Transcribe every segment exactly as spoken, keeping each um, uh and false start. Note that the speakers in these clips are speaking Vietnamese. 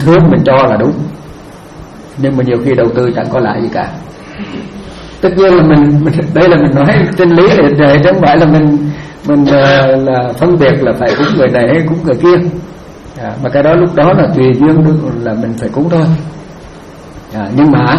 hướng mình cho là đúng, nhưng mà nhiều khi đầu tư chẳng có lại gì cả. Tất nhiên là mình, mình đây là mình nói chân lý để chứ không phải là mình mình là, là phân biệt là phải cúng người này hay cúng người kia. À, mà cái đó lúc đó là tùy duyên là mình phải cúng thôi. À, nhưng mà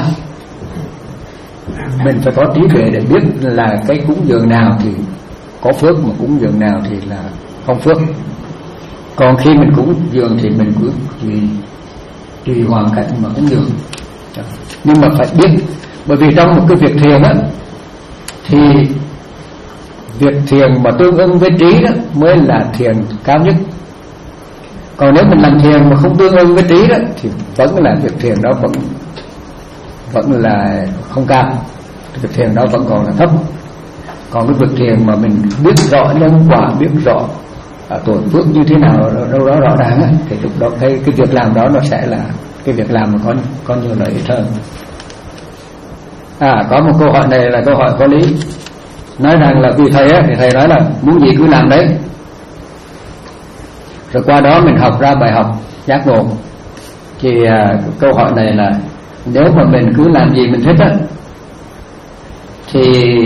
mình phải có trí tuệ để biết là cái cúng dường nào thì có phước, mà cúng dường nào thì là không phước. Còn khi mình cúng dường thì mình cứ tùy tùy hoàn cảnh mà cúng dường. Nhưng mà phải biết, bởi vì trong một cái việc thiền á thì việc thiền mà tương ứng với trí đó mới là thiền cao nhất. Còn nếu mình làm thiền mà không tương ứng với trí đó thì vẫn là việc thiền đó vẫn vẫn là không cao, việc thiền đó vẫn còn là thấp. Còn cái việc thiền mà mình biết rõ nhân quả, biết rõ à, tội phước như thế nào đâu đó rõ ràng á, thì lúc đó cái cái việc làm đó nó sẽ là cái việc làm mà có có nhiều lợi ích hơn. À, có một câu hỏi này là câu hỏi có lý, nói rằng là vì thầy á thì thầy nói là muốn gì cứ làm đấy, rồi qua đó mình học ra bài học giác ngộ. Thì à, câu hỏi này là nếu mà mình cứ làm gì mình thích á thì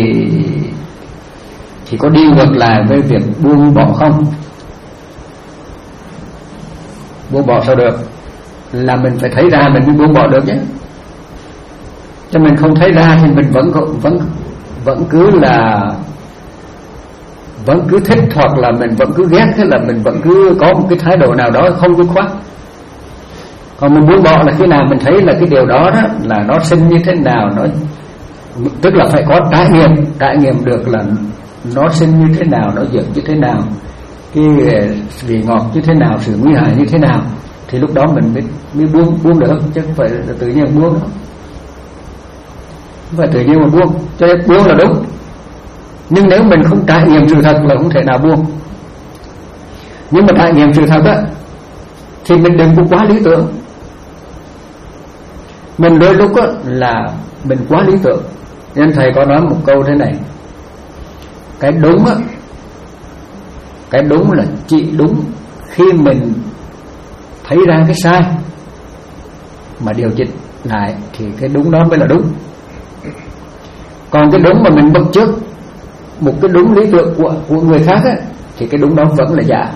thì có đi ngược lại với việc buông bỏ không? Buông bỏ sao được? Là mình phải thấy ra mình mới buông bỏ được chứ. Cho mình không thấy ra thì mình vẫn vẫn vẫn cứ là vẫn cứ thích, hoặc là mình vẫn cứ ghét, thế là mình vẫn cứ có một cái thái độ nào đó không dứt khoát. Còn mình buông bỏ là khi nào mình thấy là cái điều đó, đó là nó sinh như thế nào, nó tức là phải có trải nghiệm, trải nghiệm được là nó sinh như thế nào, nó dược như thế nào, cái vị ngọt như thế nào, sự nguy hại như thế nào, thì lúc đó mình mới, mới buông buông được, chứ không phải là tự nhiên buông đâu. Không phải tự nhiên mà buông, cho nên buông là đúng. Nhưng nếu mình không trải nghiệm sự thật là không thể nào buông. Nhưng mà trải nghiệm sự thật á thì mình đừng có quá lý tưởng. Mình đôi lúc á là mình quá lý tưởng. Nên thầy có nói một câu thế này: cái đúng á, cái đúng là chỉ đúng khi mình thấy ra cái sai mà điều chỉnh lại thì cái đúng đó mới là đúng. Còn cái đúng mà mình bắt chước một cái đúng lý tưởng của, của người khác á, thì cái đúng đó vẫn là giả.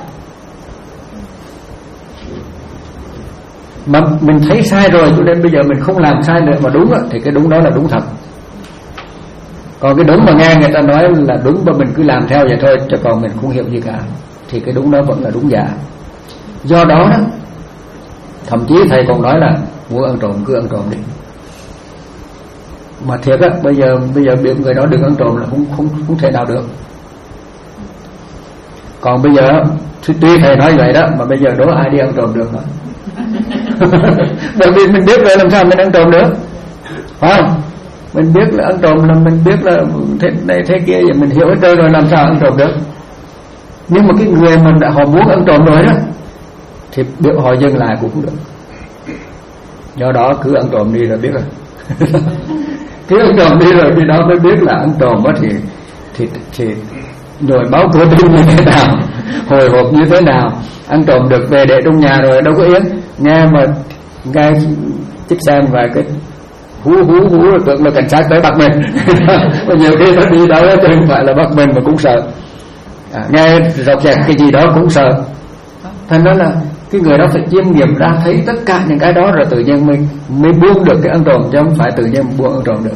Mà mình thấy sai rồi cho nên bây giờ mình không làm sai nữa mà đúng á, thì cái đúng đó là đúng thật. Còn cái đúng mà nghe người ta nói là đúng mà mình cứ làm theo vậy thôi, chứ còn mình không hiểu gì cả, thì cái đúng đó vẫn là đúng giả. Do đó đó, thậm chí thầy còn nói là muốn ăn trộm cứ ăn trộm đi. Mà thiệt á, bây giờ bây giờ biểu người đó đừng ăn trộm là không không không thể nào được. Còn bây giờ tuy thầy nói vậy đó, mà bây giờ đố ai đi ăn trộm được hả? Bởi vì mình biết rồi làm sao mình ăn trộm được, phải không? Mình biết là ăn trộm là mình biết là thế này thế kia, vậy mình hiểu hết trơn rồi, làm sao ăn trộm được? Nhưng mà cái người mà đã họ muốn ăn trộm rồi đó thì biểu họ dừng lại cũng không được. Do đó cứ ăn trộm đi rồi biết rồi. Cứ ăn trộm đi rồi khi đó mới biết là ăn trộm đó thì thì thì rồi báo cửa tim như thế nào, hồi hộp như thế nào. Ăn trộm được về để trong nhà rồi đâu có yên, nghe mà nghe chiếc xe vài cái hú hú hú rồi tưởng là cảnh sát tới bắt mình. Và nhiều khi nó đi đâu chứ không phải là bắt mình mà cũng sợ, à, nghe rọc rẹt cái gì đó cũng sợ. Thành đó là cái người đó phải chiêm nghiệm ra thấy tất cả những cái đó rồi tự nhiên mình mới buông được cái ăn trộm, chứ không phải tự nhiên buông ăn trộm được.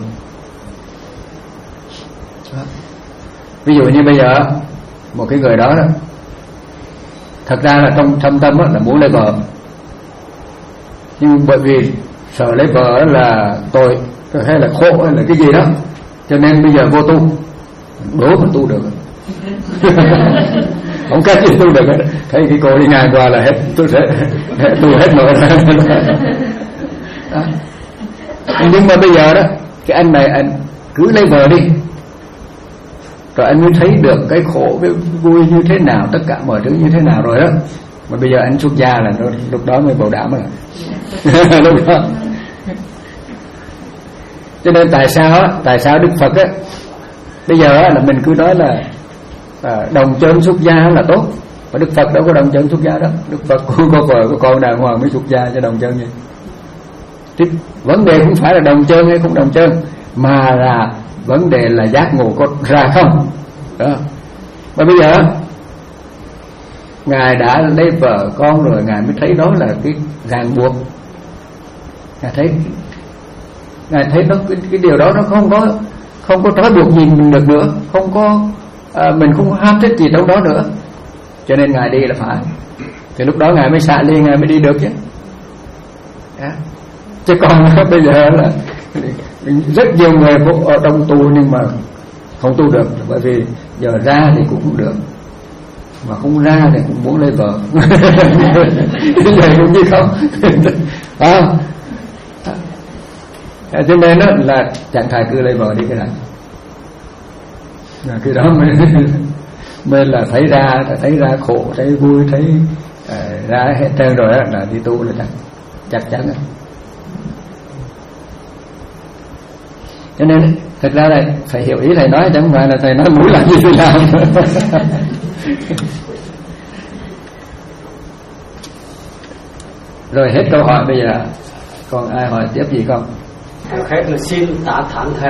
Đó. Ví dụ như bây giờ một cái người đó, đó thật ra là trong thâm tâm là muốn lấy vợ, nhưng bởi vì sợ lấy vợ là tội hay là khổ hay là cái gì đó, cho nên bây giờ vô tu, đố mà tu được. Không cách gì tu được. Thấy cái cô đi ngang qua là hết, tôi sẽ tu hết nổi. Nhưng mà bây giờ đó, cái anh này anh cứ lấy vợ đi, rồi anh mới thấy được cái khổ cái vui như thế nào, tất cả mọi thứ như thế nào rồi đó. Mà bây giờ anh xuất gia là lúc đó mới bảo đảm rồi. Lúc đó. Cho nên tại sao á, tại sao Đức Phật á bây giờ á là mình cứ nói là à, đồng chân xuất gia là tốt, Và Đức Phật đâu có đồng chân xuất gia đó. Đức Phật cũng có vợ có con đàng hoàng mới xuất gia cho đồng chân vậy. Thì vấn đề cũng phải là đồng chân hay không đồng chân, mà là vấn đề là giác ngộ có ra không đó. Và bây giờ Ngài đã lấy vợ con rồi, Ngài mới thấy đó là cái ràng buộc. Ngài thấy Ngài thấy đó cái, cái điều đó nó không có không có trói buộc gì mình được nữa, không có à, mình không có ham thích gì trong đó nữa, cho nên Ngài đi là phải. Thì lúc đó Ngài mới xả ly, Ngài mới đi được chứ. Đó. Chứ còn bây giờ là rất nhiều người ở trong tu nhưng mà không tu được, bởi vì giờ ra thì cũng không được, mà không ra thì cũng muốn lấy vợ. Như vậy cũng như không. À, cho nên đó là chẳng thà cứ lấy vợ đi cái này. Cái đó mới mới là thấy ra, thấy ra khổ, thấy vui, thấy uh, ra hết trơn rồi đó, là đi tu là chắc chắc chắn rồi. Cho nên thật ra là phải hiểu ý thầy nói, chứ không phải là thầy nói muốn làm gì thì làm. Rồi hết câu hỏi, bây giờ còn ai hỏi tiếp gì không? Hết là xin tạ thán thầy.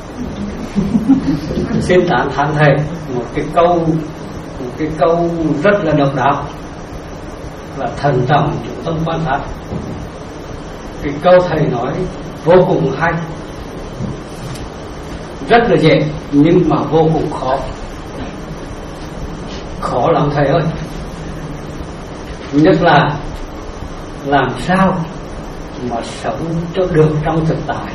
Xin tạ thán thầy một cái câu một cái câu rất là độc đáo, là thần trọng chủ tâm quan sát. Cái câu thầy nói vô cùng hay, rất là dễ nhưng mà vô cùng khó. Khó lắm thầy ơi. Nhất là làm sao mà sống cho được trong thực tại,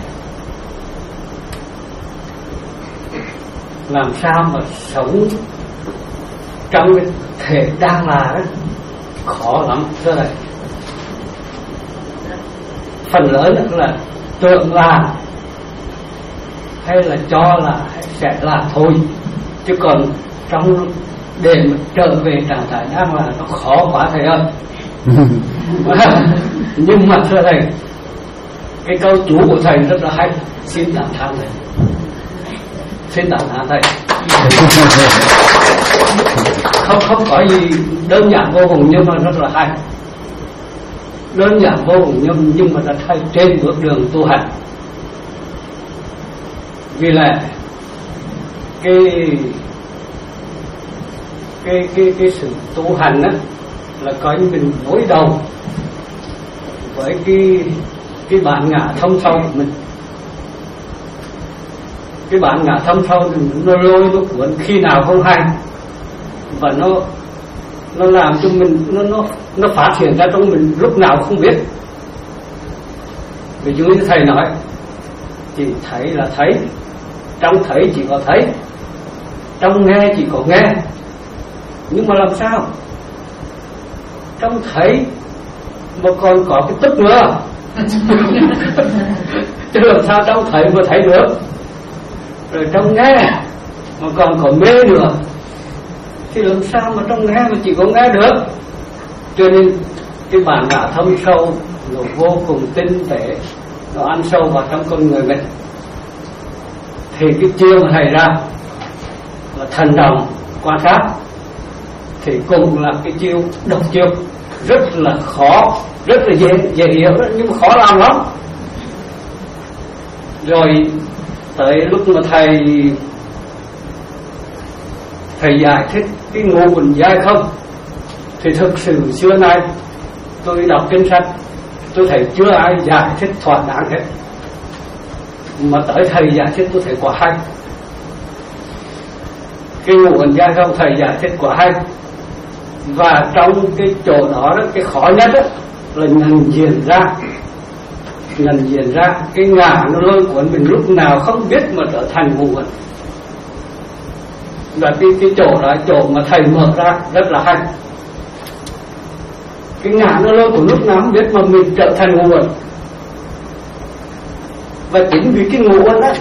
làm sao mà sống trong cái thể đang là đó, khó lắm thưa thầy. Phần lớn là tưởng là hay là cho là hay sẽ là thôi, chứ còn trong để mà trở về trạng thái đang là nó khó quá thầy ơi. Nhưng mà thưa thầy, cái câu chú của thầy rất là hay, xin tán thán thầy, xin tán thán thầy. Không không có gì đơn giản vô cùng nhưng mà rất là hay, đơn giản vô cùng nhưng nhưng mà rất hay trên bước đường tu hành. Vì là cái cái cái cái sự tu hành á là coi như mình đối đầu với cái cái bản ngã thâm sâu của mình. Cái bản ngã thâm sâu thì nó lôi nó cuốn khi nào không hay, và nó nó làm cho mình nó nó nó phát hiện ra trong mình lúc nào không biết. Ví dụ như thầy nói, chỉ thấy là thấy, trong thấy chỉ có thấy, trong nghe chỉ có nghe. Nhưng mà làm sao trong thấy mà còn có cái tức nữa? Chứ làm sao trong thấy mà thấy được, rồi trong nghe mà còn có mê nữa, thì làm sao mà trong nghe mà chỉ có nghe được? Cho nên cái bản ngã thâm sâu nó vô cùng tinh tế, nó ăn sâu vào trong con người mình. Thì cái chiêu mà thầy ra là thần đồng quan sát, thì cùng là cái chiêu độc chiêu, rất là khó, rất là dễ dễ hiểu nhưng mà khó làm lắm. Rồi tới lúc mà thầy thầy giải thích cái ngũ uẩn giai không, thì thực sự xưa nay tôi đọc kinh sách tôi thấy chưa ai giải thích thỏa đáng hết, mà tới thầy giải thích tôi thấy quá hay. Cái ngũ uẩn giai không thầy giải thích quá hay. Và trong cái chỗ đó, đó cái khó nhất đó, là nhận diện ra nhận diện ra cái ngã nó lôi cuốn mình lúc nào không biết mà trở thành ngũ uẩn. Và cái, cái chỗ đó chỗ mà thầy mở ra rất là hay. Cái ngã nó lôi cuốn lúc nào không biết mà mình trở thành ngũ uẩn. Và chính vì cái ngũ uẩn đó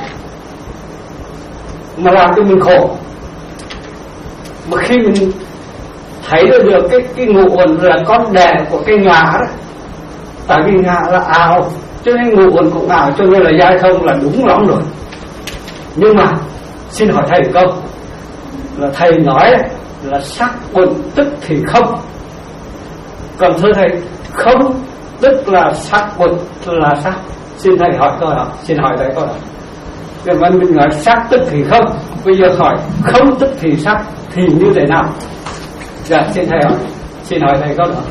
mà làm cho mình khổ. Mà khi mình thấy được cái cái ngũ uẩn là con đẻ của cái ngã đó, tại vì ngã là ảo cho nên ngũ uẩn cũng ảo, cho nên là giai thông là đúng lắm rồi. Nhưng mà xin hỏi thầy câu là thầy nói là sắc quần tức thì không. Còn thưa thầy, không tức là sắc quần là sắc. Xin thầy hỏi câu đó, xin hỏi thầy câu đó. Nếu mà mình nói sắc tức thì không, bây giờ hỏi không tức thì sắc thì như thế nào? Dạ, xin thầy hỏi, xin hỏi thầy câu đó.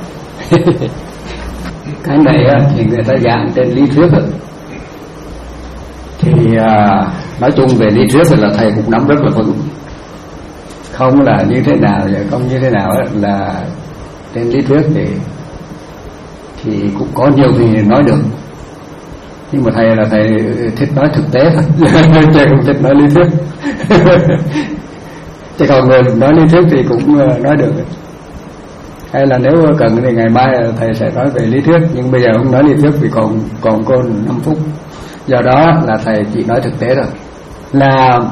Cái này thì người ta giảng trên lý thuyết thì à, nói chung về lý thuyết là thầy cũng nắm rất là vững. Không là như thế nào và không như thế nào là trên lý thuyết thì thì cũng có nhiều vị nói được, nhưng mà thầy là thầy thích nói thực tế thôi chứ không thích nói lý thuyết. Chứ còn người nói lý thuyết thì cũng nói được. Hay là nếu cần thì ngày mai thầy sẽ nói về lý thuyết, nhưng bây giờ không nói lý thuyết vì còn còn có năm phút. Do đó là thầy chỉ nói thực tế thôi. Là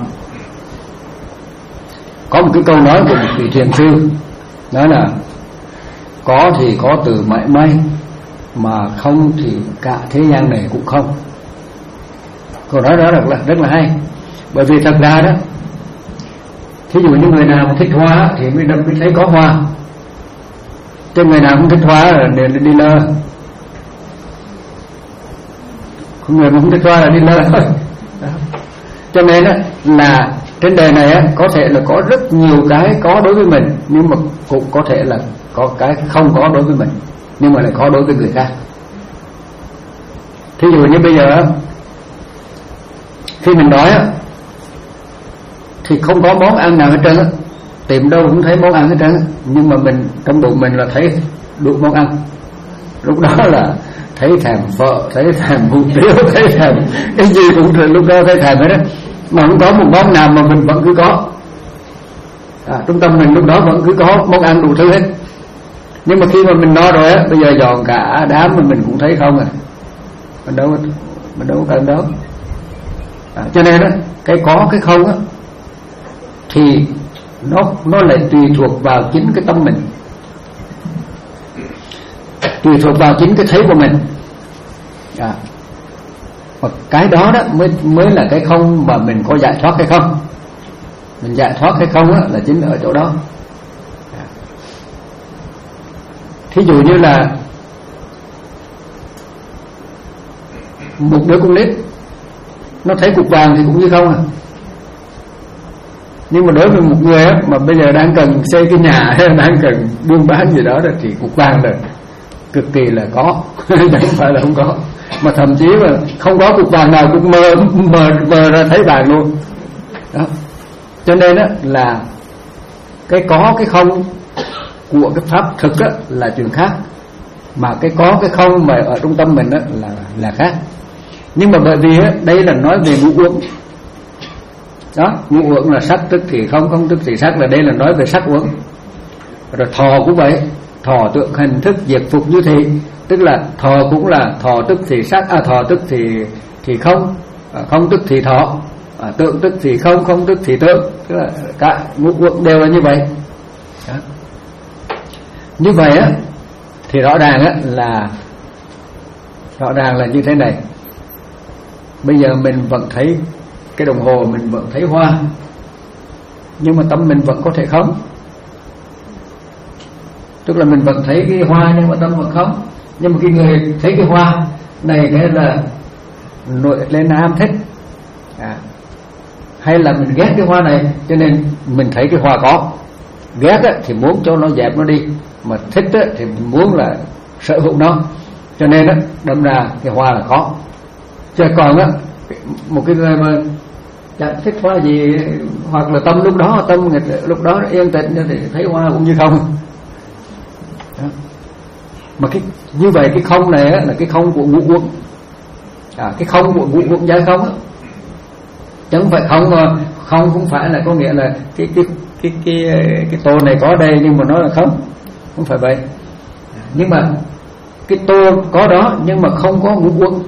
có một cái câu nói của một vị thiền sư nói là có thì có từ mãi may, mà không thì cả thế gian này cũng không. Câu nói đó rất là, rất là hay. Bởi vì thật ra đó, thí dụ như người nào mà thích hoa thì mới mới thấy có hoa, chứ người nào không thích hoa là đi, đi lơ. Người mà không thích hoa là đi lơ thôi. Cho nên đó, là trên đời này á, có thể là có rất nhiều cái có đối với mình, nhưng mà cũng có thể là có cái không có đối với mình, nhưng mà lại có đối với người khác. Thí dụ như bây giờ khi mình đói á, thì không có món ăn nào hết trơn á, tìm đâu cũng thấy món ăn hết trơn á, nhưng mà mình trong bụng mình là thấy đủ món ăn. Lúc đó là thấy thèm phở, thấy thèm hủ tiếu, thấy thèm cái gì cũng lúc đó thấy thèm hết á, mà không có một món nào mà mình vẫn cứ có. À, trung tâm mình lúc đó vẫn cứ có món ăn đủ thứ hết. Nhưng mà khi mà mình no rồi á, bây giờ dọn cả đám mà mình cũng thấy không à, mình đâu mình đâu có cần đâu. À, cho nên á, cái có cái không á thì nó nó lại tùy thuộc vào chính cái tâm mình, tùy thuộc vào chính cái thấy của mình. À, và cái đó đó mới mới là cái không mà mình có giải thoát hay không. Mình giải thoát hay không á là chính ở chỗ đó. À, thí dụ như là một đứa con nít nó thấy cục vàng thì cũng như không à. Nhưng mà đối với một người á, mà bây giờ đang cần xây cái nhà hay đang cần buôn bán gì đó thì cục vàng là cực kỳ là có, chẳng phải là không có, mà thậm chí mà không có cục vàng nào cũng mơ mờ mờ ra thấy vàng luôn đó. Cho nên á là cái có cái không của cái pháp thực á là chuyện khác, mà cái có cái không mà ở trung tâm mình á là là khác. Nhưng mà bởi vì á, đây là nói về ngũ uẩn đó, ngũ uẩn là sắc tức thì không, không tức thì sắc, là đây là nói về sắc uẩn. Rồi thọ cũng vậy, thọ tượng hình thức diệt phục như thị, tức là thọ cũng là thọ tức thì sắc, à thọ tức thì thì không, à, không tức thì thọ, à, tượng tức thì không, không tức thì tượng, tức là cả ngũ uẩn đều là như vậy đó. Như vậy á thì rõ ràng á là rõ ràng là như thế này. Bây giờ mình vẫn thấy cái đồng hồ, mình vẫn thấy hoa, nhưng mà tâm mình vẫn có thể không. Tức là mình vẫn thấy cái hoa nhưng mà tâm vẫn không. Nhưng mà cái người thấy cái hoa này cái là nổi lên ham thích, à, hay là mình ghét cái hoa này cho nên mình thấy cái hoa có. Ghét á, thì muốn cho nó dẹp nó đi, mà thích á, thì mình muốn là sở hữu nó, cho nên á, đâm ra cái hoa là có. Chứ còn á, một cái người mà chẳng thích hoa gì, hoặc là tâm lúc đó tâm lúc đó yên tĩnh thì thấy hoa cũng như không đó. Mà cái như vậy cái không này á, là cái không của ngũ uẩn, à, cái không của ngũ uẩn giải không á, chẳng phải không mà không không phải là có nghĩa là cái cái cái cái cái tô này có đây nhưng mà nó là không, không phải vậy. Nhưng mà cái tô có đó nhưng mà không có ngũ uẩn,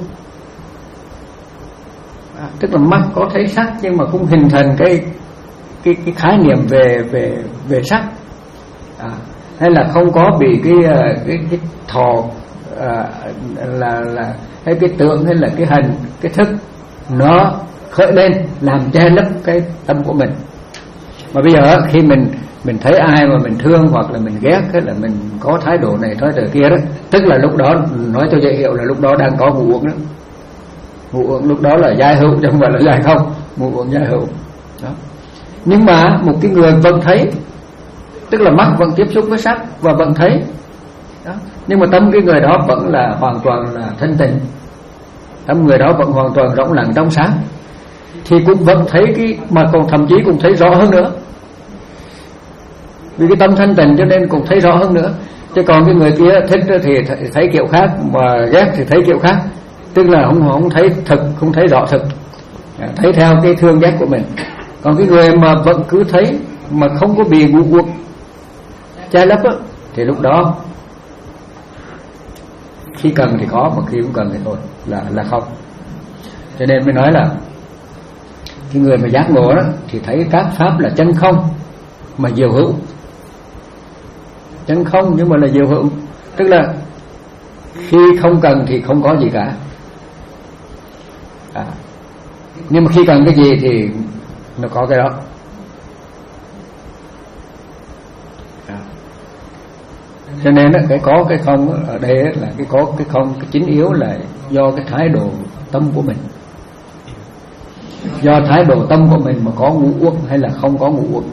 à, tức là mắt có thấy sắc nhưng mà không hình thành cái cái cái khái niệm về về về sắc, à, hay là không có bị cái cái cái thọ, à, là là hay cái tượng hay là cái hình cái thức nó khởi lên làm che lấp cái tâm của mình. Mà bây giờ khi mình mình thấy ai mà mình thương hoặc là mình ghét, cái là mình có thái độ này thái độ kia đó, tức là lúc đó nói cho dễ hiểu là lúc đó đang có ngũ uẩn đó. Ngũ uẩn lúc đó là giai hữu chứ không phải là giai không, ngũ uẩn giai hữu đó. Nhưng mà một cái người vẫn thấy, tức là mắt vẫn tiếp xúc với sắc và vẫn thấy đó. Nhưng mà tâm cái người đó vẫn là hoàn toàn là thanh tịnh, tâm người đó vẫn hoàn toàn rộng lặng trong sáng, thì cũng vẫn thấy cái, mà còn thậm chí cũng thấy rõ hơn nữa, vì cái tâm thanh tịnh cho nên cũng thấy rõ hơn nữa. Chứ còn cái người kia thích thì thấy kiểu khác, mà ghét thì thấy kiểu khác, tức là không không thấy thực, không thấy rõ thực, thấy theo cái thương ghét của mình. Còn cái người mà vẫn cứ thấy mà không có bị ngũ uẩn che lấp á, thì lúc đó khi cần thì có, mà khi không cần thì thôi, là là không. Cho nên mới nói là cái người mà giác ngộ đó thì thấy các pháp là chân không mà diệu hữu. Chân không nhưng mà là diệu hữu, tức là khi không cần thì không có gì cả, à, nhưng mà khi cần cái gì thì nó có cái đó. À. Cho nên cái có cái không ở đây là cái có cái không, cái chính yếu là do cái thái độ tâm của mình, do thái độ tâm của mình mà có ngũ uẩn hay là không có ngũ uẩn.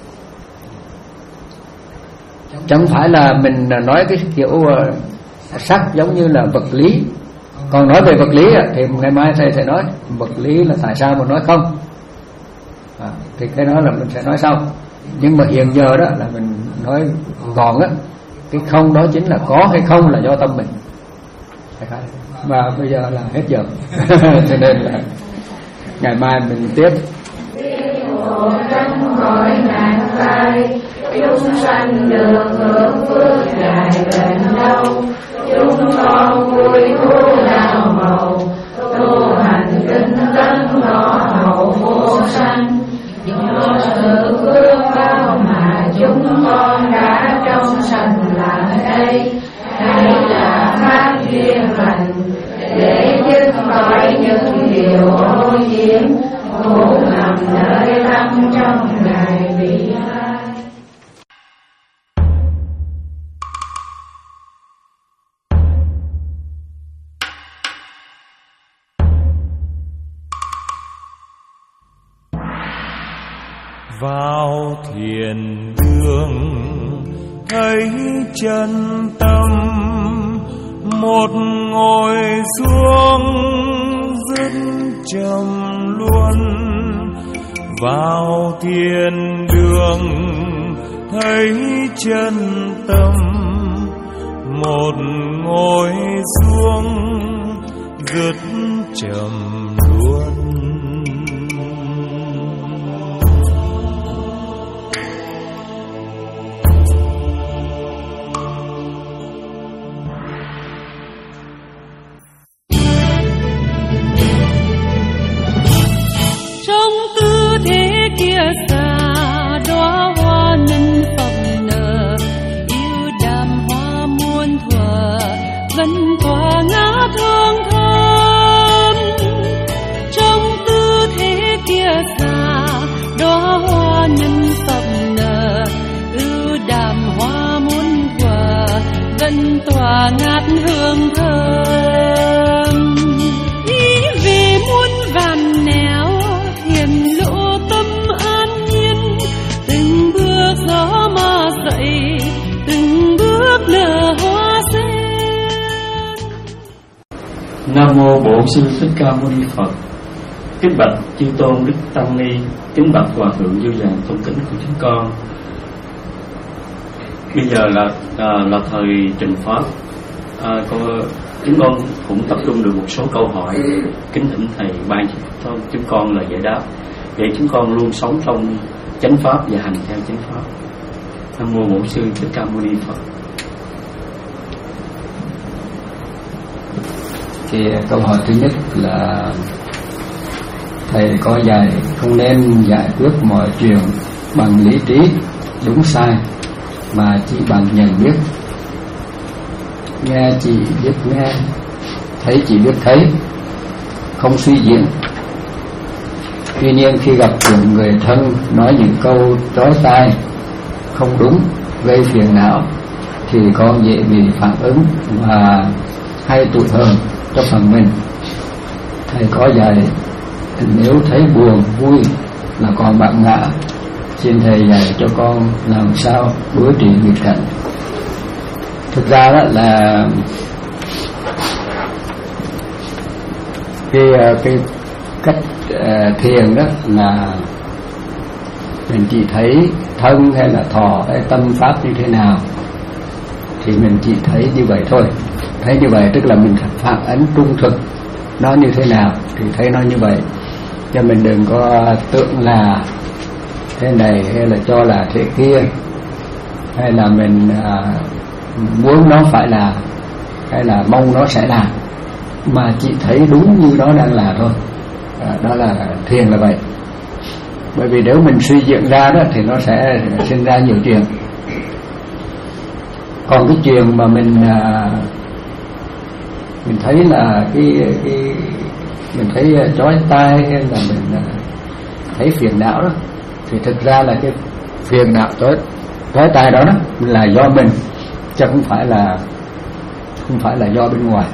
Chẳng phải là mình nói cái kiểu sắc giống như là vật lý. Còn nói về vật lý thì ngày mai thầy sẽ nói vật lý là tại sao mà nói không, à, thì cái đó là mình sẽ nói sau. Nhưng mà hiện giờ đó là mình nói gọn á, cái không đó chính là có hay không là do tâm mình. Và bây giờ là hết giờ cho nên là ngày mai mình tiếp. Trong cõi nạn tai, chúng sanh được hưởng phước ngài bền lâu. Chúng con vui thú đạo màu, tu hành tinh tấn ngõ hậu vô sanh. Do sự phước bao mà chúng con đã trong sanh làm đây, đây là pháp duyên lành để dứt khỏi những điều ô nhiễm ngủ nằm nơi tâm trong ngày vị lai. Vào thiền đường thấy chân tâm, một ngồi xuống dứt trầm luôn. Vào thiền đường thấy chân tâm, một ngồi xuống dứt trầm luôn. Kia xa đóa hoa nâng phẩm nở, yêu đàm hoa muôn thuở vẫn tỏa ngát hương thơm. Trong tư thế kia xa đóa hoa nâng phẩm nở, yêu đàm hoa muôn thuở vẫn tỏa ngát hương thơm. Ý về muôn vàn nẻo hiền lộ gió mà dậy, từng bước nở hoa sen. Nam mô Bổn Sư Thích Ca Mâu Ni Phật. Kính bạch chư tôn đức tăng ni, kính bạch hòa thượng dư dàng tôn kính của chúng con. Bây giờ là à, là thời trình pháp. À, con, chúng con cũng tập trung được một số câu hỏi, kính thỉnh thầy ban cho chúng con lời giải đáp để chúng con luôn sống trong chánh pháp và hành theo chánh pháp. Nam mô Bổn Sư Thích Ca Mâu Ni Phật. Thì câu hỏi thứ nhất là thầy có dạy không nên giải quyết mọi chuyện bằng lý trí đúng sai, mà chỉ bằng nhận biết. Nghe chỉ biết nghe, thấy chỉ biết thấy, không suy diễn. Tuy nhiên khi gặp những người thân nói những câu trói tai không đúng gây phiền não thì con dễ bị phản ứng và hay tụi hờn cho phần mình. Thầy có dạy nếu thấy buồn vui là con bạn ngã, xin thầy dạy cho con làm sao đối trị nghịch cảnh. Thực ra đó là cái cái cách uh, thiền đó là mình chỉ thấy thân hay là thọ hay tâm pháp như thế nào thì mình chỉ thấy như vậy thôi. Thấy như vậy tức là mình phản ánh trung thực nó như thế nào thì thấy nó như vậy, cho mình đừng có tưởng là thế này hay là cho là thế kia, hay là mình à, muốn nó phải là hay là mong nó sẽ là, mà chỉ thấy đúng như nó đang là thôi. À, đó là thiền là vậy. Bởi vì nếu mình suy diễn ra đó thì nó sẽ sinh ra nhiều chuyện. Còn cái chuyện mà mình à, mình thấy là cái cái mình thấy chói tai hay là mình thấy phiền não đó thì thực ra là cái phiền não chói chói tai đó, đó là do mình, chứ không phải là không phải là do bên ngoài.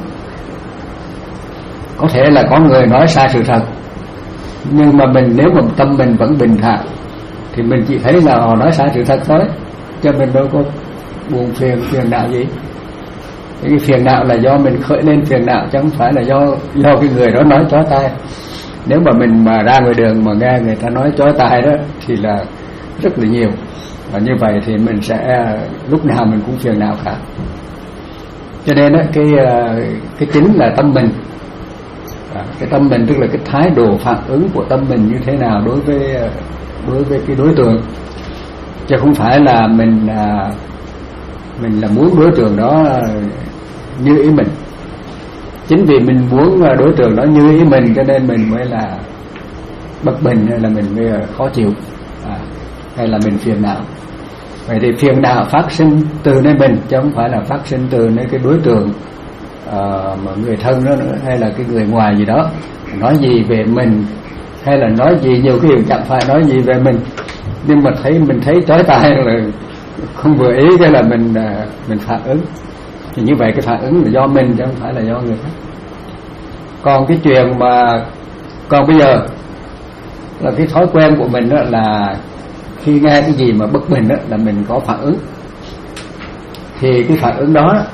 Có thể là có người nói sai sự thật, nhưng mà mình nếu mà tâm mình vẫn bình thản thì mình chỉ thấy là họ nói sai sự thật thôi, cho mình đâu có buồn phiền phiền não gì. Cái phiền não là do mình khởi lên phiền não, chứ không phải là do do cái người đó nói chói tai. Nếu mà mình mà ra ngoài đường mà nghe người ta nói chói tai đó thì là rất là nhiều, và như vậy thì mình sẽ lúc nào mình cũng phiền não cả. Cho nên đó, cái cái chính là tâm mình. Cái tâm mình tức là cái thái độ phản ứng của tâm mình như thế nào đối với đối với cái đối tượng, chứ không phải là mình mình là muốn đối tượng đó như ý mình. Chính vì mình muốn đối tượng đó như ý mình cho nên mình mới là bất bình, hay là mình mới khó chịu, à, hay là mình phiền não. Vậy thì phiền não phát sinh từ nơi mình, chứ không phải là phát sinh từ nơi cái đối tượng uh, mà người thân đó nữa, hay là cái người ngoài gì đó nói gì về mình, hay là nói gì nhiều cái điều chẳng phải nói gì về mình, nhưng mà thấy mình thấy chói tai là không vừa ý, cái là mình uh, mình phản ứng. Thì như vậy cái phản ứng là do mình, chứ không phải là do người khác. Còn cái chuyện mà còn bây giờ là cái thói quen của mình đó là khi nghe cái gì mà bất bình đó là mình có phản ứng. Thì cái phản ứng đó,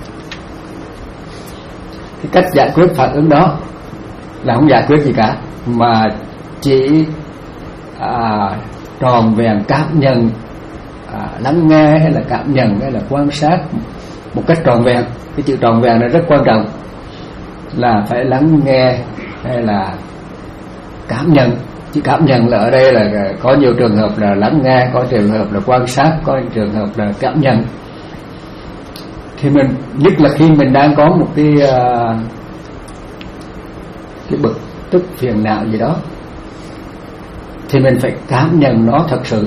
cái cách giải quyết phản ứng đó là không giải quyết gì cả, mà chỉ à, tròn vẹn cảm nhận, à, lắng nghe hay là cảm nhận hay là quan sát một cách tròn vẹn. Cái chữ tròn vẹn này rất quan trọng, là phải lắng nghe hay là cảm nhận. Chứ cảm nhận là ở đây là có nhiều trường hợp là lắng nghe, có trường hợp là quan sát, có trường hợp là cảm nhận. Thì mình nhất là khi mình đang có một cái uh, cái bực tức phiền não gì đó thì mình phải cảm nhận nó thật sự,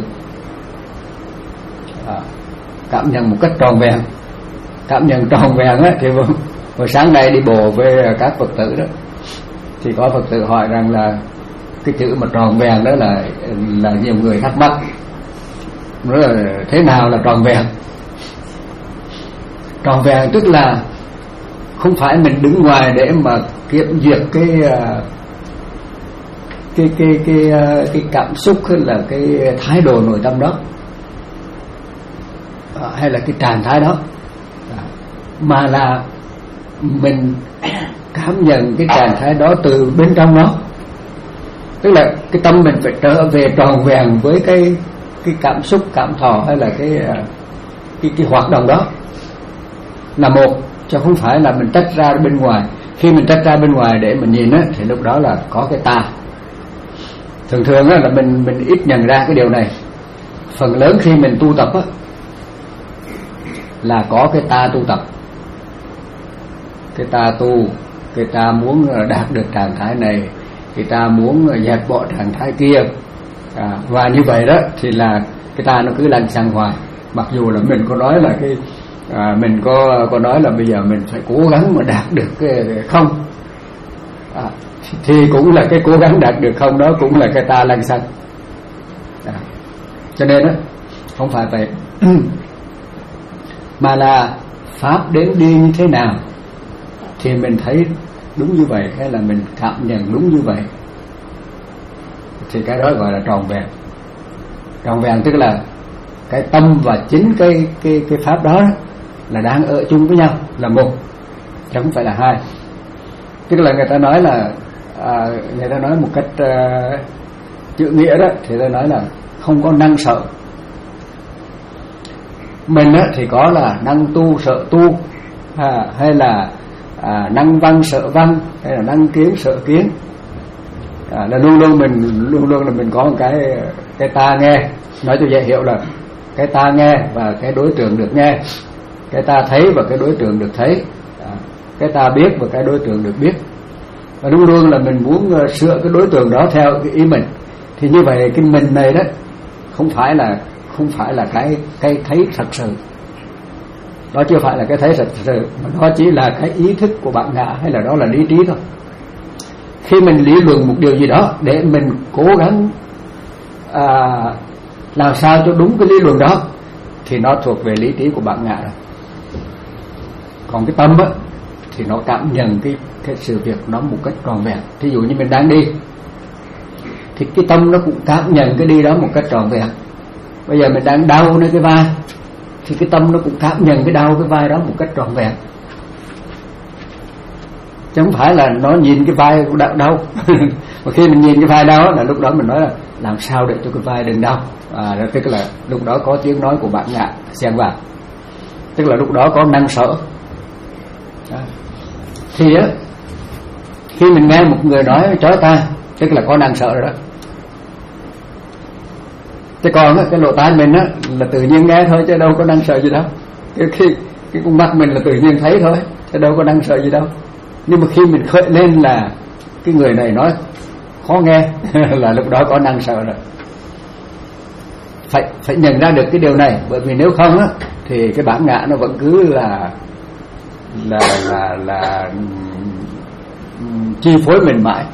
à, cảm nhận một cách tròn vẹn. Cảm nhận tròn vẹn á thì vừa, vừa sáng nay đi bộ với các Phật tử đó thì có Phật tử hỏi rằng là cái chữ mà tròn vẹn đó là là nhiều người thắc mắc, đó là thế nào là tròn vẹn? Tròn vẹn tức là không phải mình đứng ngoài để mà kiểm duyệt cái cái cái cái cái cảm xúc hay là cái thái độ nội tâm đó, hay là cái trạng thái đó, mà là mình cảm nhận cái trạng thái đó từ bên trong nó. Tức là cái tâm mình phải trở về tròn vẹn với cái cái cảm xúc, cảm thọ hay là cái cái cái hoạt động đó là một, chứ không phải là mình tách ra bên ngoài. Khi mình tách ra bên ngoài để mình nhìn á thì lúc đó là có cái ta. Thường thường á là mình mình ít nhận ra cái điều này. Phần lớn khi mình tu tập á là có cái ta tu tập, cái ta tu, cái ta muốn đạt được trạng thái này, người ta muốn dẹp bỏ trạng thái kia, à, và như vậy đó thì là cái ta nó cứ lăn xăng hoài. Mặc dù là mình có nói là cái à, mình có có nói là bây giờ mình phải cố gắng mà đạt được cái không, à, thì cũng là cái cố gắng đạt được không đó cũng là cái ta lăn xăng, à, cho nên đó Không phải vậy. Mà là pháp đến đi như thế nào thì mình thấy đúng như vậy, hay là mình cảm nhận đúng như vậy, thì cái đó gọi là tròn vẹn. Tròn vẹn tức là cái tâm và chính cái cái cái pháp đó là đang ở chung với nhau, là một, chứ không phải là hai. Tức là người ta nói là à, người ta nói một cách uh, chữ nghĩa đó, thì ta nói là không có năng sợ. Mình á, thì có là năng tu sợ tu, à, hay là à, năng văn sợ văn, hay là năng kiến sợ kiến, à, là luôn luôn mình luôn luôn là mình có một cái cái ta nghe. Nói cho dễ hiểu là cái ta nghe và cái đối tượng được nghe, cái ta thấy và cái đối tượng được thấy, à, cái ta biết và cái đối tượng được biết. Và luôn luôn là mình muốn uh, sửa cái đối tượng đó theo cái ý mình. Thì như vậy cái mình này đó không phải là không phải là cái cái thấy thật sự. Đó chưa phải là cái thấy thật sự, mà đó chỉ là cái ý thức của bạn ngã, hay là đó là lý trí thôi. Khi mình lý luận một điều gì đó để mình cố gắng à, làm sao cho đúng cái lý luận đó, thì nó thuộc về lý trí của bạn ngã rồi. Còn cái tâm á thì nó cảm nhận cái cái sự việc nó một cách trọn vẹn. Thí dụ như mình đang đi thì cái tâm nó cũng cảm nhận cái đi đó một cách trọn vẹn. Bây giờ mình đang đau nơi cái vai thì cái tâm nó cũng cảm nhận cái đau cái vai đó một cách trọn vẹn, chứ không phải là nó nhìn cái vai cũng đau. Mà khi mình nhìn cái vai đau là lúc đó mình nói là làm sao để cho cái vai đừng đau, à, tức là lúc đó có tiếng nói của bạn ngã xen vào, tức là lúc đó có năng sợ. Đó. Thì á, khi mình nghe một người nói chói tai, tức là có năng sợ rồi đó. Thế còn cái lỗ tai mình á là tự nhiên nghe thôi, chứ đâu có năng sợ gì đâu. Cái, cái, cái con mắt mình là tự nhiên thấy thôi, chứ đâu có năng sợ gì đâu. Nhưng mà khi mình khởi lên là cái người này nói khó nghe là lúc đó có năng sợ rồi. Phải phải nhận ra được cái điều này, bởi vì nếu không á thì cái bản ngã nó vẫn cứ là là là là chi phối mình mãi.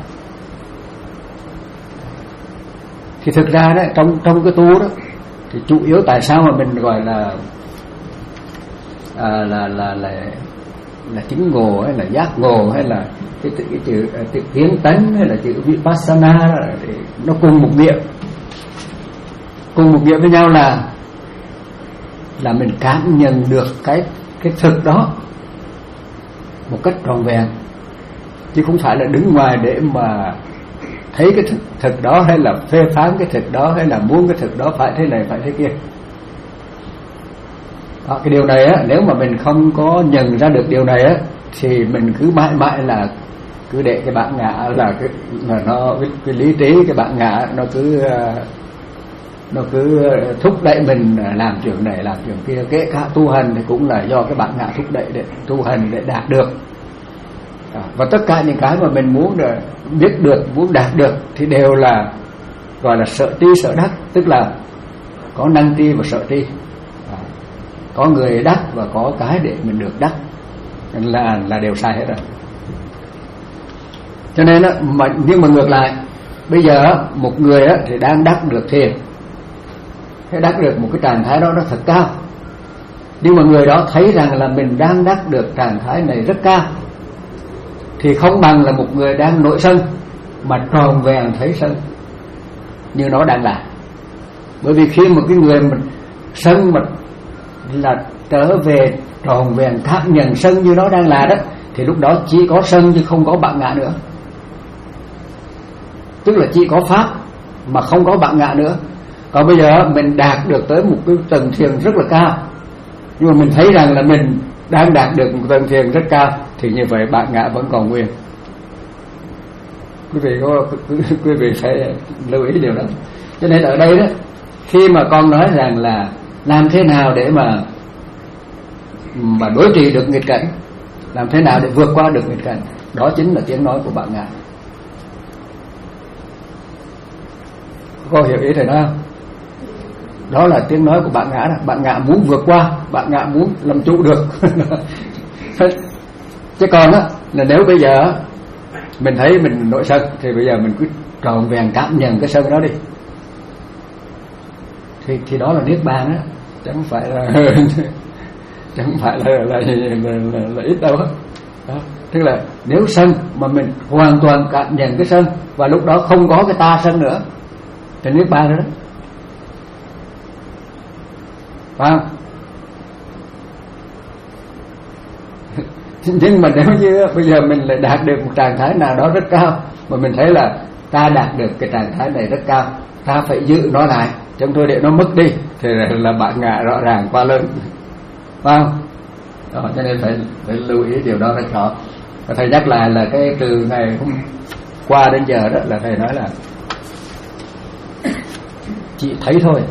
Thì thực ra đó, trong trong cái tu đó thì chủ yếu tại sao mà mình gọi là à, là là là là chứng ngộ, hay là giác ngộ, hay là cái, cái, cái chữ cái kiến tánh, hay là chữ vipassana, nó cùng một nghĩa, cùng một nghĩa với nhau là là mình cảm nhận được cái cái thực đó một cách trọn vẹn, chứ không phải là đứng ngoài để mà thấy cái thực, thực đó, hay là phê phán cái thực đó, hay là muốn cái thực đó phải thế này phải thế kia. Đó, cái điều này á, nếu mà mình không có nhận ra được điều này á, thì mình cứ mãi mãi là cứ để cái bản ngã là cái là nó cái, cái lý trí, cái bản ngã nó cứ nó cứ thúc đẩy mình làm chuyện này làm chuyện kia. Kể cả tu hành thì cũng là do cái bản ngã thúc đẩy để tu hành để đạt được. À, và tất cả những cái mà mình muốn biết được, muốn đạt được thì đều là gọi là sợ tri sợ đắc, tức là có năng tri và sợ tri. À, có người đắc và có cái để mình được đắc là là đều sai hết rồi. Cho nên á, mà nhưng mà ngược lại, bây giờ một người á thì đang đắc được thiền, hay đắc được một cái trạng thái đó nó thật cao, nhưng mà người đó thấy rằng là mình đang đắc được trạng thái này rất cao, thì không bằng là một người đang nổi sân mà tròn vẹn thấy sân như nó đang là. Bởi vì khi một cái người mà sân mà là trở về tròn vẹn cảm nhận sân như nó đang là đó, thì lúc đó chỉ có sân chứ không có bản ngã nữa. Tức là chỉ có pháp mà không có bản ngã nữa. Còn bây giờ mình đạt được tới một cái tầng thiền rất là cao, nhưng mà mình thấy rằng là mình đang đạt được một tầng thiền rất cao, thì như vậy bản ngã vẫn còn nguyên. Quý vị có quý vị phải lưu ý điều đó. Cho nên ở đây đó, khi mà con nói rằng là làm thế nào để mà mà đối trị được nghịch cảnh, làm thế nào để vượt qua được nghịch cảnh, đó chính là tiếng nói của bản ngã. Có hiểu ý thầy nói không? Đó là tiếng nói của bạn ngã đó. Bạn ngã muốn vượt qua, bạn ngã muốn làm chủ được. Chứ còn á là nếu bây giờ mình thấy mình nổi sân, thì bây giờ mình cứ tròn vẹn cảm nhận cái sân đó đi, thì thì đó là niết bàn á, chẳng phải là chẳng phải là là, là, là, là, là ít đâu đó. Tức là nếu sân mà mình hoàn toàn cảm nhận cái sân và lúc đó không có cái ta sân nữa thì niết bàn đó, phải không? Nhưng mà nếu như bây giờ mình lại đạt được một trạng thái nào đó rất cao mà mình thấy là ta đạt được cái trạng thái này rất cao, ta phải giữ nó lại, chẳng thôi để nó mất đi thì là bản ngã rõ ràng quá lớn, phải không? Đó, cho nên phải phải lưu ý điều đó rất rõ. Và thầy nhắc lại là cái từ ngày hôm qua đến giờ đó là thầy nói là chỉ thấy thôi,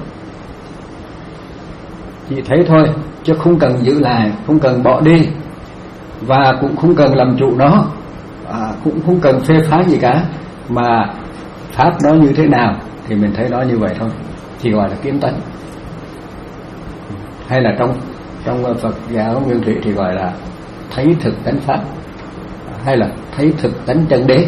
chỉ thấy thôi chứ không cần giữ lại, không cần bỏ đi và cũng không cần làm chủ nó, à, cũng không cần phê phán gì cả, mà pháp nó như thế nào thì mình thấy nó như vậy thôi, thì gọi là kiến tánh. Hay là trong trong Phật giáo Nguyên Thủy thì gọi là thấy thực tánh pháp, hay là thấy thực tánh chân đế.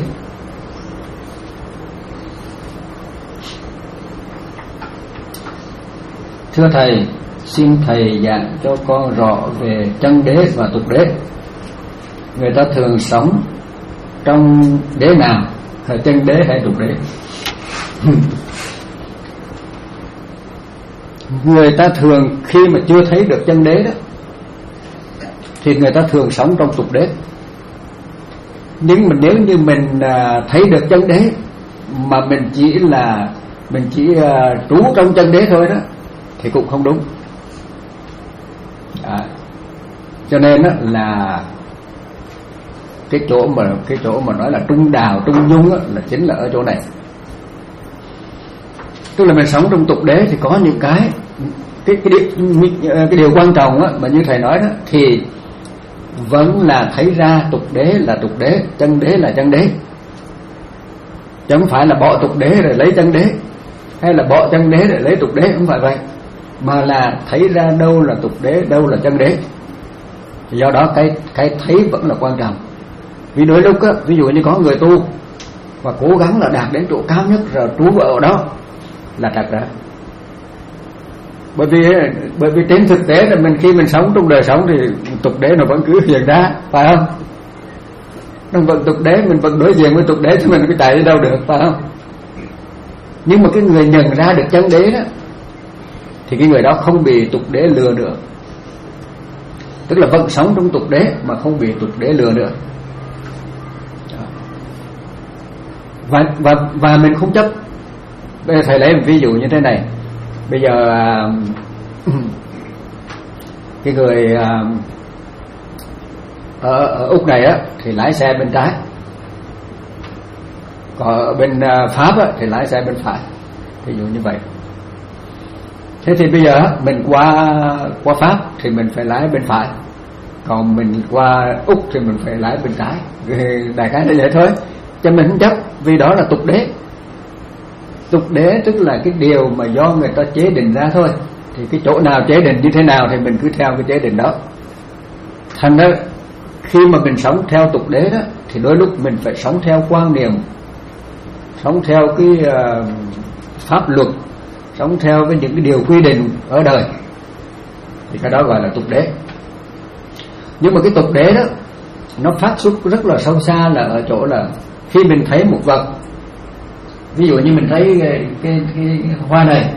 Thưa thầy, xin thầy giảng cho con rõ về chân đế và tục đế. Người ta thường sống trong đế nào, là chân đế hay tục đế? Người ta thường khi mà chưa thấy được chân đế đó thì người ta thường sống trong tục đế. Nhưng mà nếu như mình thấy được chân đế mà mình chỉ là mình chỉ trú trong chân đế thôi đó thì cũng không đúng. À, cho nên đó là cái chỗ mà cái chỗ mà nói là trung đạo trung dung đó, là chính là ở chỗ này. Tức là mình sống trong tục đế thì có những cái cái cái điều, cái điều quan trọng đó, mà như thầy nói đó thì vẫn là thấy ra tục đế là tục đế, chân đế là chân đế, chứ không phải là bỏ tục đế rồi lấy chân đế, hay là bỏ chân đế rồi lấy tục đế, không phải vậy, mà là thấy ra đâu là tục đế, đâu là chân đế. Do đó cái cái thấy vẫn là quan trọng. Vì đôi lúc á, ví dụ như có người tu và cố gắng là đạt đến chỗ cao nhất rồi trú ở đó là trật ra. Bởi vì bởi vì trên thực tế là mình khi mình sống trong đời sống thì tục đế nó vẫn cứ hiện ra, phải không? Nó vẫn tục đế, mình vẫn đối diện với tục đế thì mình cứ chạy đi đâu được, phải không? Nhưng mà cái người nhận ra được chân đế đó thì cái người đó không bị tục đế lừa nữa. Tức là vẫn sống trong tục đế mà không bị tục đế lừa nữa. Và, và, và mình không chấp. Bây giờ thầy lấy một ví dụ như thế này. Bây giờ cái người ở, ở Úc này á thì lái xe bên trái, còn ở bên Pháp á thì lái xe bên phải, ví dụ như vậy. Thế thì bây giờ mình qua qua Pháp thì mình phải lái bên phải, còn mình qua Úc thì mình phải lái bên trái. Đại khái là vậy thôi, cho mình không chấp, vì đó là tục đế. Tục đế tức là cái điều mà do người ta chế định ra thôi, thì cái chỗ nào chế định như thế nào thì mình cứ theo cái chế định đó. Thành ra khi mà mình sống theo tục đế đó thì đôi lúc mình phải sống theo quan niệm, sống theo cái uh, pháp luật, sống theo với những cái điều quy định ở đời, thì cái đó gọi là tục đế. Nhưng mà cái tục đế đó nó phát xuất rất là sâu xa là ở chỗ là khi mình thấy một vật, ví dụ như mình thấy cái, cái, cái hoa này,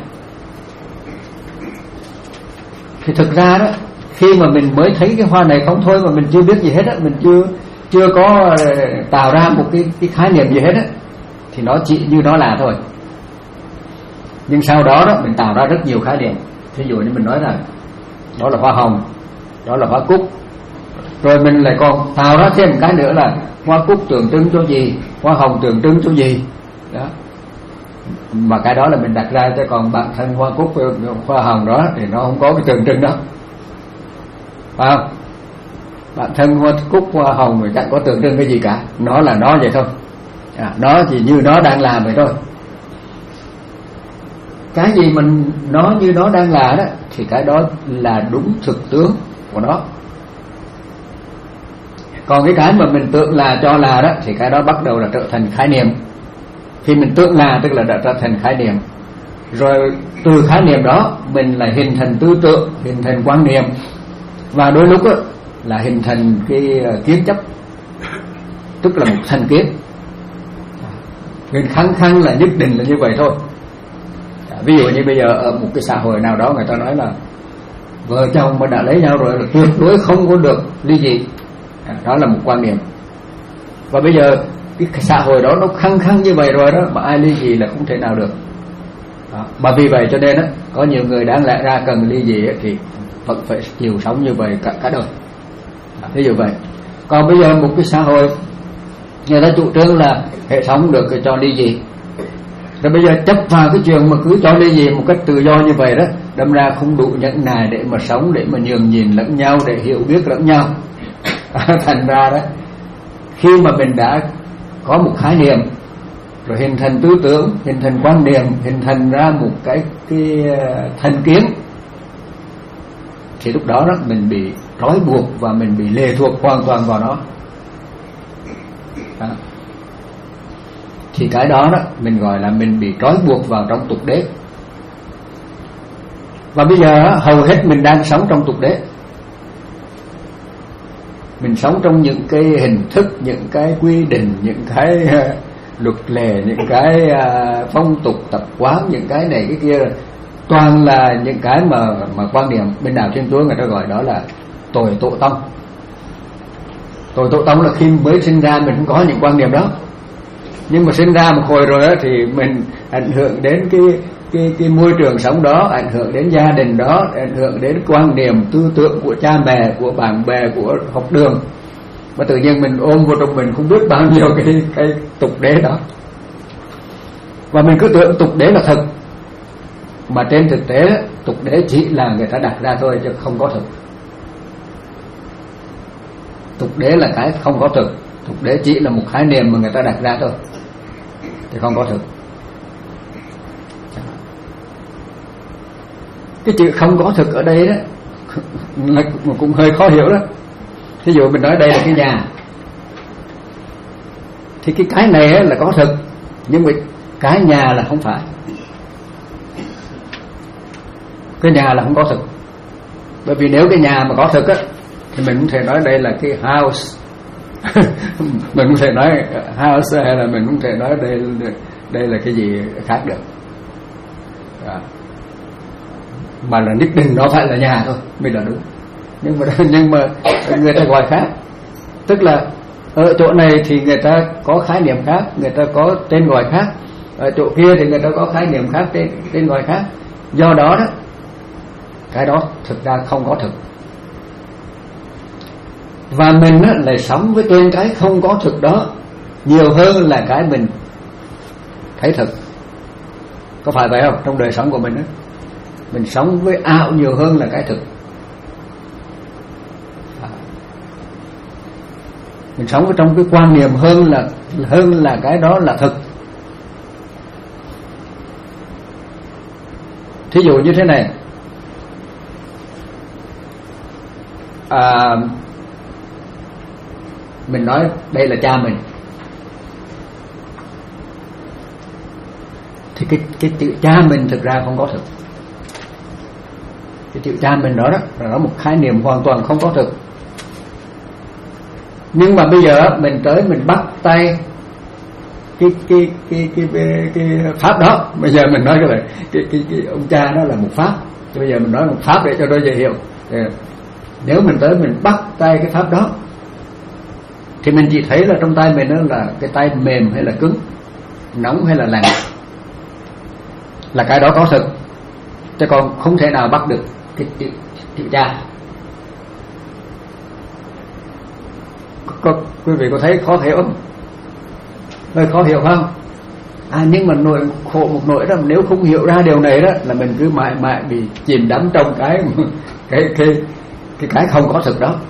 thì thực ra đó khi mà mình mới thấy cái hoa này không thôi mà mình chưa biết gì hết á, mình chưa chưa có tạo ra một cái, cái khái niệm gì hết á, thì nó chỉ như nó là thôi. Nhưng sau đó đó mình tạo ra rất nhiều khái niệm. Ví dụ như mình nói là đó là hoa hồng, đó là hoa cúc, rồi mình lại còn tạo ra thêm một cái nữa là hoa cúc tượng trưng cho gì, hoa hồng tượng trưng cho gì đó. Mà cái đó là mình đặt ra, chứ còn bản thân hoa cúc hoa hồng đó thì nó không có cái tượng trưng đó, phải không? Bản thân hoa cúc hoa hồng thì chẳng có tượng trưng cái gì cả, nó là nó vậy thôi, à, nó chỉ như nó đang làm vậy thôi. Cái gì mình nó như nó đang là đó thì cái đó là đúng thực tướng của nó. Còn cái cái mà mình tưởng là cho là đó thì cái đó bắt đầu là trở thành khái niệm. Khi mình tưởng là tức là đã trở thành khái niệm. Rồi từ khái niệm đó mình lại hình thành tư tưởng, hình thành quan niệm, và đôi lúc đó, là hình thành cái kiến chấp, tức là một thành kiến. Nên khăng khăng là nhất định là như vậy thôi. Ví dụ như bây giờ ở một cái xã hội nào đó người ta nói là vợ chồng mà đã lấy nhau rồi là tuyệt đối không có được ly dị. Đó là một quan niệm. Và bây giờ cái xã hội đó nó khăng khăng như vậy rồi đó, mà ai ly dị là không thể nào được. Đó. Mà vì vậy cho nên đó, có nhiều người đáng lẽ ra cần ly dị thì vẫn phải chịu sống như vậy cả, cả đời. Đó, ví dụ vậy. Còn bây giờ một cái xã hội người ta chủ trương là hệ thống được cho ly dị, rồi bây giờ chấp vào cái chuyện mà cứ cho ly dị một cách tự do như vậy đó, đâm ra không đủ nhẫn nại để mà sống, để mà nhường nhìn lẫn nhau, để hiểu biết lẫn nhau. Thành ra đó, khi mà mình đã có một khái niệm, rồi hình thành tư tưởng, hình thành quan niệm, hình thành ra một cái cái thành kiến, thì lúc đó đó mình bị trói buộc và mình bị lệ thuộc hoàn toàn vào nó. Đó. Thì cái đó đó mình gọi là mình bị trói buộc vào trong tục đế. Và bây giờ hầu hết mình đang sống trong tục đế. Mình sống trong những cái hình thức, những cái quy định, những cái uh, luật lệ, những cái uh, phong tục tập quán, những cái này cái kia, toàn là những cái mà mà quan niệm bên đạo Thiên Chúa người ta gọi đó là tội tổ tông. Tội tổ tông là khi mới sinh ra mình không có những quan niệm đó, nhưng mà sinh ra một hồi rồi đó thì mình ảnh hưởng đến cái cái cái môi trường sống đó, ảnh hưởng đến gia đình đó, ảnh hưởng đến quan niệm tư tưởng của cha mẹ, của bạn bè, của học đường, và tự nhiên mình ôm vào trong mình không biết bao nhiêu cái cái tục đế đó, và mình cứ tưởng tục đế là thật, mà trên thực tế tục đế chỉ là người ta đặt ra thôi chứ không có thực. Tục đế là cái không có thực, tục đế chỉ là một khái niệm mà người ta đặt ra thôi, thì không có thực. Cái chữ không có thực ở đây đó là cũng hơi khó hiểu đó. Ví dụ mình nói đây là cái nhà, thì cái cái này là có thực, nhưng mà cái nhà là không phải. Cái nhà là không có thực. Bởi vì nếu cái nhà mà có thực á, thì mình cũng thể nói đây là cái house. Mình cũng thể nói house, hay là mình cũng thể nói đây đây là cái gì khác được. Đó. Mà là nhất định nó phải là nhà thôi mới là đúng. Nhưng mà nhưng mà người ta gọi khác. Tức là ở chỗ này thì người ta có khái niệm khác, người ta có tên gọi khác. Ở chỗ kia thì người ta có khái niệm khác, tên tên gọi khác. Do đó đó, cái đó thực ra không có thực. Và mình á, lại sống với trên cái không có thực đó nhiều hơn là cái mình thấy thực. Có phải vậy không? Trong đời sống của mình á, mình sống với ảo nhiều hơn là cái thực. Mình sống trong cái quan niệm hơn là hơn là cái đó là thực. Thí dụ như thế này, à, mình nói đây là cha mình, thì cái cái chữ cha mình thực ra không có thực. Cái chữ cha mình đó đó là nó một khái niệm hoàn toàn không có thực. Nhưng mà bây giờ mình tới mình bắt tay cái cái cái cái cái, cái pháp đó. Bây giờ mình nói cái này, cái cái cái ông cha đó là một pháp. Bây giờ mình nói một pháp để cho nó dễ hiểu. Nếu mình tới mình bắt tay cái pháp đó, thì mình chỉ thấy là trong tay mình đó là cái tay mềm hay là cứng, nóng hay là lạnh, là cái đó có thực, chứ còn không thể nào bắt được cái chữ, chữ cha. Có, quý vị có thấy khó hiểu không? Hơi khó hiểu không? À, nhưng mà nỗi khổ một nỗi đó, nếu không hiểu ra điều này đó là mình cứ mãi mãi bị chìm đắm trong cái cái cái cái cái không có thực đó.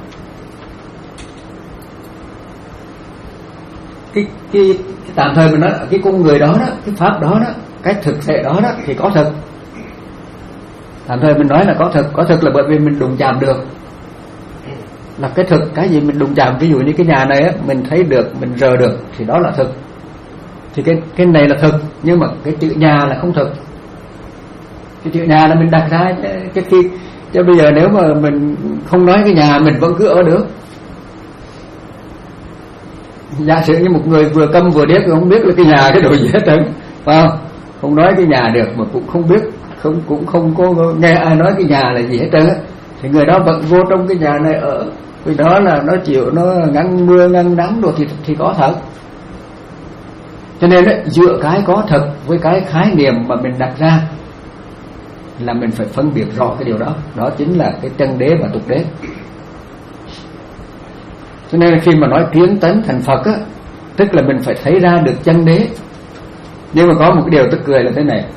Cái, cái, cái tạm thời mình nói cái con người đó đó, cái pháp đó đó, cái thực thể đó đó thì có thực. Tạm thời mình nói là có thực. Có thực là bởi vì mình đụng chạm được, là cái thực. Cái gì mình đụng chạm, ví dụ như cái nhà này á, mình thấy được, mình rờ được thì đó là thực. Thì cái cái này là thực, nhưng mà cái chữ nhà là không thực. Cái chữ nhà là mình đặt ra cái khi chứ bây giờ nếu mà mình không nói cái nhà mình vẫn cứ ở được. Giả sử như một người vừa câm vừa điếc không biết là cái nhà cái đồ gì hết trơn, phải không? Không nói cái nhà được mà cũng không biết, không cũng không có nghe ai nói cái nhà là gì hết trơn á, thì người đó vẫn vô trong cái nhà này ở, vì đó là nó chịu nó ngăn mưa ngăn nắng rồi thì thì có thật. Cho nên đấy, giữa cái có thật với cái khái niệm mà mình đặt ra là mình phải phân biệt rõ cái điều đó. Đó chính là cái chân đế và tục đế. Cho nên khi mà nói kiến tánh thành Phật á, tức là mình phải thấy ra được chân đế. Nhưng mà có một cái điều tức cười là thế này: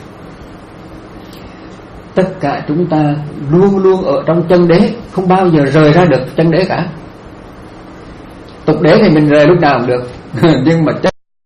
tất cả chúng ta luôn luôn ở trong chân đế, không bao giờ rời ra được chân đế cả. Tục đế thì mình rời lúc nào cũng được nhưng mà chân